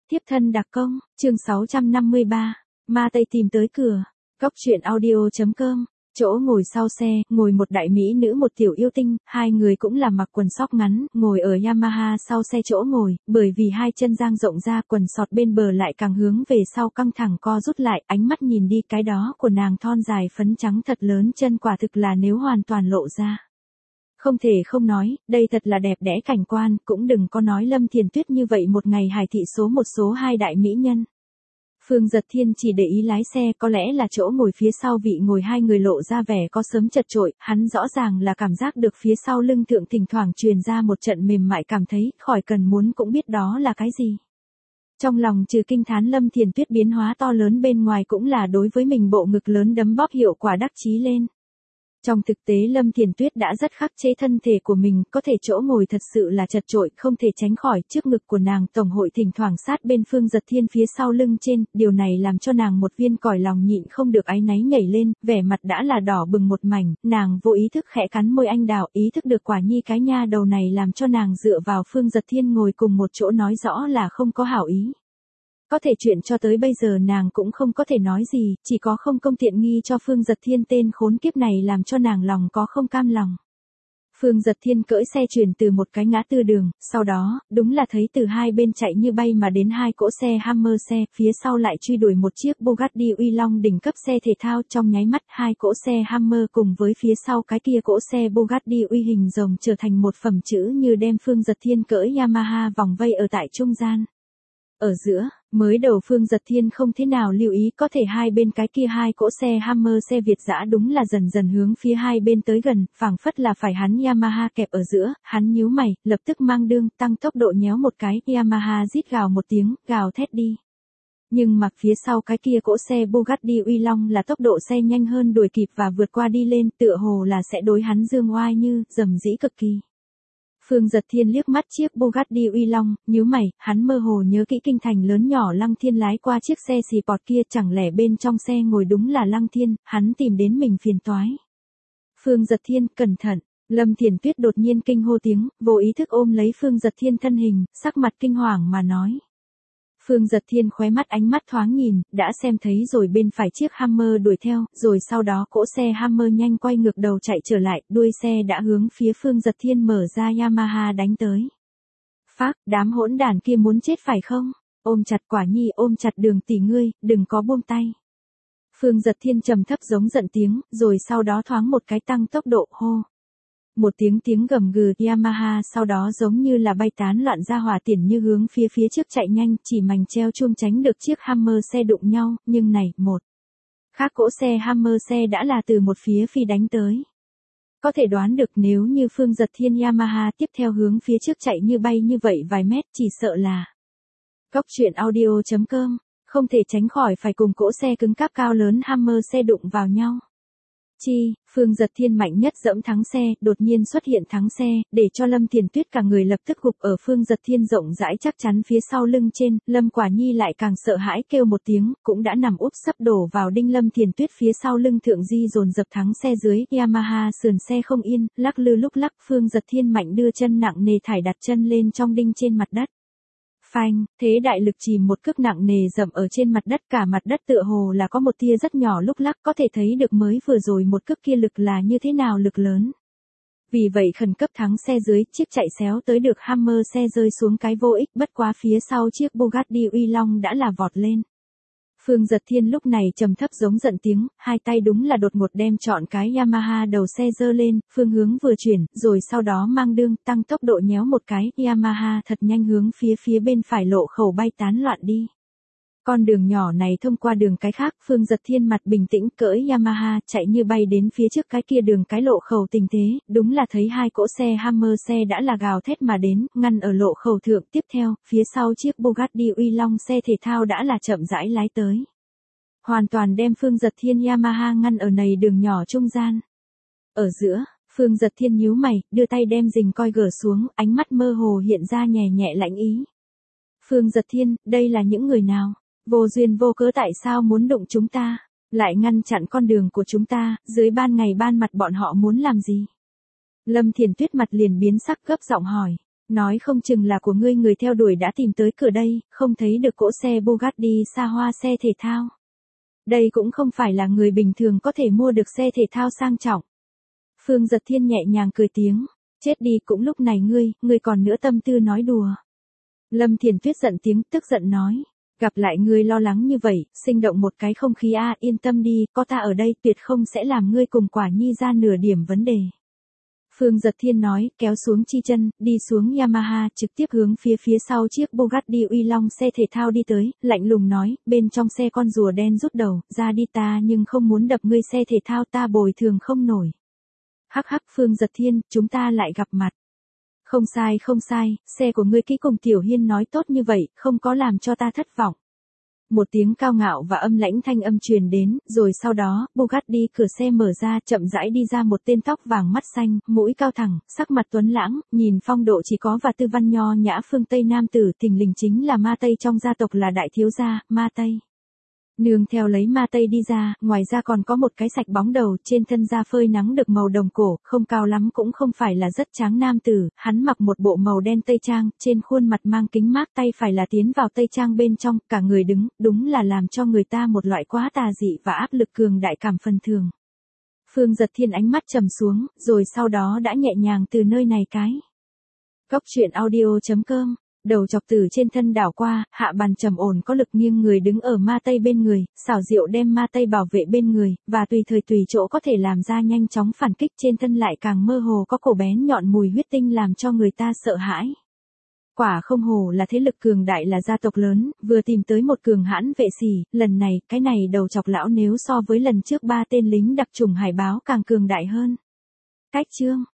Tiếp thân đặc công, chương 653, ma Tây tìm tới cửa. Cốc truyện audio.com. Chỗ ngồi sau xe, ngồi một đại mỹ nữ một tiểu yêu tinh, hai người cũng là mặc quần sóc ngắn, ngồi ở Yamaha sau xe chỗ ngồi, bởi vì hai chân dang rộng ra, quần sọt bên bờ lại càng hướng về sau căng thẳng co rút lại, ánh mắt nhìn đi cái đó của nàng thon dài phấn trắng thật lớn chân quả thực là nếu hoàn toàn lộ ra. Không thể không nói, đây thật là đẹp đẽ cảnh quan, cũng đừng có nói Lâm Thiền Tuyết như vậy một ngày hải thị số một số hai đại mỹ nhân. Phương Giật Thiên chỉ để ý lái xe, có lẽ là chỗ ngồi phía sau vị ngồi hai người lộ ra vẻ có sớm chật chội, hắn rõ ràng là cảm giác được phía sau lưng thượng thỉnh thoảng truyền ra một trận mềm mại cảm thấy, khỏi cần muốn cũng biết đó là cái gì. Trong lòng trừ kinh thán Lâm Thiền Tuyết biến hóa to lớn bên ngoài cũng là đối với mình bộ ngực lớn đấm bóp hiệu quả đắc chí lên. Trong thực tế Lâm Thiền Tuyết đã rất khắc chế thân thể của mình, có thể chỗ ngồi thật sự là chật chội, không thể tránh khỏi, trước ngực của nàng tổng hội thỉnh thoảng sát bên Phương Giật Thiên phía sau lưng trên, điều này làm cho nàng một viên còi lòng nhịn không được áy náy nhảy lên, vẻ mặt đã là đỏ bừng một mảnh, nàng vô ý thức khẽ cắn môi anh đào, ý thức được quả nhi cái nha đầu này làm cho nàng dựa vào Phương Giật Thiên ngồi cùng một chỗ nói rõ là không có hảo ý. Có thể chuyện cho tới bây giờ nàng cũng không có thể nói gì, chỉ có không công tiện nghi cho Phương Giật Thiên tên khốn kiếp này làm cho nàng lòng có không cam lòng. Phương Giật Thiên cưỡi xe chuyển từ một cái ngã tư đường, sau đó, đúng là thấy từ hai bên chạy như bay mà đến hai cỗ xe Hammer xe, phía sau lại truy đuổi một chiếc Bugatti Uy Long đỉnh cấp xe thể thao, trong nháy mắt hai cỗ xe Hammer cùng với phía sau cái kia cỗ xe Bugatti Uy hình rồng trở thành một phẩm chữ như đem Phương Giật Thiên cưỡi Yamaha vòng vây ở tại trung gian. Ở giữa, mới đầu Phương Giật Thiên không thế nào lưu ý, có thể hai bên cái kia hai cỗ xe Hammer xe Việt dã đúng là dần dần hướng phía hai bên tới gần, phảng phất là phải hắn Yamaha kẹp ở giữa, hắn nhíu mày, lập tức mang đương, tăng tốc độ nhéo một cái, Yamaha rít gào một tiếng, gào thét đi. Nhưng mà phía sau cái kia cỗ xe Bugatti Uy Long là tốc độ xe nhanh hơn đuổi kịp và vượt qua đi lên, tựa hồ là sẽ đối hắn dương oai như, rầm rĩ cực kỳ. Phương Giật Thiên liếc mắt chiếc Bugatti Uy Long, nhíu mày, hắn mơ hồ nhớ kỹ kinh thành lớn nhỏ Lăng Thiên lái qua chiếc xe Sport kia, chẳng lẽ bên trong xe ngồi đúng là Lăng Thiên, hắn tìm đến mình phiền toái. Phương Giật Thiên, cẩn thận, Lâm Thiền Tuyết đột nhiên kinh hô tiếng, vô ý thức ôm lấy Phương Giật Thiên thân hình, sắc mặt kinh hoàng mà nói. Phương Giật Thiên khóe mắt ánh mắt thoáng nhìn, đã xem thấy rồi bên phải chiếc Hammer đuổi theo, rồi sau đó cỗ xe Hammer nhanh quay ngược đầu chạy trở lại, đuôi xe đã hướng phía Phương Giật Thiên mở ra Yamaha đánh tới. Phác, đám hỗn đản kia muốn chết phải không? Ôm chặt quả nhi, ôm chặt Đường tỷ ngươi, đừng có buông tay. Phương Giật Thiên trầm thấp giống giận tiếng, rồi sau đó thoáng một cái tăng tốc độ hô. Một tiếng gầm gừ, Yamaha sau đó giống như là bay tán loạn ra hỏa tiễn như hướng phía trước chạy nhanh, chỉ mảnh treo chuông tránh được chiếc Hammer xe đụng nhau, nhưng này, một khác cỗ xe Hammer xe đã là từ một phía phi đánh tới. Có thể đoán được nếu như Phương Giật Thiên Yamaha tiếp theo hướng phía trước chạy như bay như vậy vài mét, chỉ sợ là Cốc truyện audio.com, không thể tránh khỏi phải cùng cỗ xe cứng cáp cao lớn Hammer xe đụng vào nhau. Phương Giật Thiên mạnh nhất dẫm thắng xe, đột nhiên xuất hiện thắng xe, để cho Lâm Thiền Tuyết cả người lập tức gục ở Phương Giật Thiên rộng rãi chắc chắn phía sau lưng trên, Lâm Quả Nhi lại càng sợ hãi kêu một tiếng, cũng đã nằm úp sấp đổ vào đinh Lâm Thiền Tuyết phía sau lưng thượng di dồn dập thắng xe dưới, Yamaha sườn xe không yên, lắc lư lúc lắc, Phương Giật Thiên mạnh đưa chân nặng nề thải đặt chân lên trong đinh trên mặt đất. Phanh, thế đại lực chìm một cước nặng nề dậm ở trên mặt đất, cả mặt đất tựa hồ là có một tia rất nhỏ lúc lắc, có thể thấy được mới vừa rồi một cước kia lực là như thế nào lực lớn. Vì vậy khẩn cấp thắng xe dưới, chiếc chạy xéo tới được Hammer xe rơi xuống cái vô ích, bất quá phía sau chiếc Bugatti Uy Long đã là vọt lên. Phương Giật Thiên lúc này trầm thấp giống giận tiếng, hai tay đúng là đột ngột đem trọn cái Yamaha đầu xe giơ lên, phương hướng vừa chuyển, rồi sau đó mang đương, tăng tốc độ nhéo một cái, Yamaha thật nhanh hướng phía bên phải lộ khẩu bay tán loạn đi. Con đường nhỏ này thông qua đường cái khác, Phương Giật Thiên mặt bình tĩnh cưỡi Yamaha chạy như bay đến phía trước cái kia đường cái lộ khẩu tình thế, đúng là thấy hai cỗ xe Hammer xe đã là gào thét mà đến, ngăn ở lộ khẩu thượng, tiếp theo, phía sau chiếc Bugatti Uy Long xe thể thao đã là chậm rãi lái tới. Hoàn toàn đem Phương Giật Thiên Yamaha ngăn ở này đường nhỏ trung gian. Ở giữa, Phương Giật Thiên nhíu mày, đưa tay đem rình coi gỡ xuống, ánh mắt mơ hồ hiện ra nhẹ nhẹ lãnh ý. Phương Giật Thiên, đây là những người nào? Vô duyên vô cớ tại sao muốn đụng chúng ta, lại ngăn chặn con đường của chúng ta, dưới ban ngày ban mặt bọn họ muốn làm gì? Lâm Thiền Tuyết mặt liền biến sắc gấp giọng hỏi. Nói không chừng là của ngươi, người theo đuổi đã tìm tới cửa đây, không thấy được cỗ xe Bugatti xa hoa, xe thể thao. Đây cũng không phải là người bình thường có thể mua được xe thể thao sang trọng. Phương Giật Thiên nhẹ nhàng cười tiếng, chết đi, cũng lúc này ngươi còn nữa tâm tư nói đùa. Lâm Thiền Tuyết giận tiếng, tức giận nói, gặp lại ngươi lo lắng như vậy, sinh động một cái không khí a, yên tâm đi, có ta ở đây tuyệt không sẽ làm ngươi cùng Quả Nhi ra nửa điểm vấn đề. Phương Giật Thiên nói, kéo xuống chi chân, đi xuống Yamaha, trực tiếp hướng phía sau chiếc Bugatti Uy Long xe thể thao đi tới, lạnh lùng nói, bên trong xe con rùa đen rút đầu, ra đi, ta nhưng không muốn đập ngươi, xe thể thao ta bồi thường không nổi. Hắc hắc, Phương Giật Thiên, chúng ta lại gặp mặt. Không sai, xe của ngươi kỹ cùng Tiểu Hiên nói tốt như vậy, không có làm cho ta thất vọng. Một tiếng cao ngạo và âm lãnh thanh âm truyền đến, rồi sau đó, Bugatti cửa xe mở ra, chậm rãi đi ra một tên tóc vàng mắt xanh, mũi cao thẳng, sắc mặt tuấn lãng, nhìn phong độ chỉ có và tư văn nho nhã phương Tây nam tử, thình lình chính là Ma Tây trong gia tộc, là đại thiếu gia, Ma Tây. Nương theo lấy Ma Tây đi ra, ngoài ra còn có một cái sạch bóng đầu, trên thân da phơi nắng được màu đồng cổ, không cao lắm cũng không phải là rất tráng nam tử, hắn mặc một bộ màu đen tây trang, trên khuôn mặt mang kính mát, tay phải là tiến vào tây trang bên trong, cả người đứng, đúng là làm cho người ta một loại quá tà dị và áp lực cường đại cảm phần thường. Phương Giật Thiên ánh mắt trầm xuống, rồi sau đó đã nhẹ nhàng từ nơi này cái. Góc truyện audio.com. Đầu chọc từ trên thân đảo qua, hạ bàn trầm ổn có lực nghiêng người đứng ở Ma Tây bên người, xảo diệu đem Ma Tây bảo vệ bên người, và tùy thời tùy chỗ có thể làm ra nhanh chóng phản kích, trên thân lại càng mơ hồ có cổ bén nhọn mùi huyết tinh làm cho người ta sợ hãi. Quả không hồ là thế lực cường đại, là gia tộc lớn, vừa tìm tới một cường hãn vệ sĩ, lần này, cái này đầu chọc lão nếu so với lần trước 3 tên lính đặc chủng hải báo càng cường đại hơn. Cách chương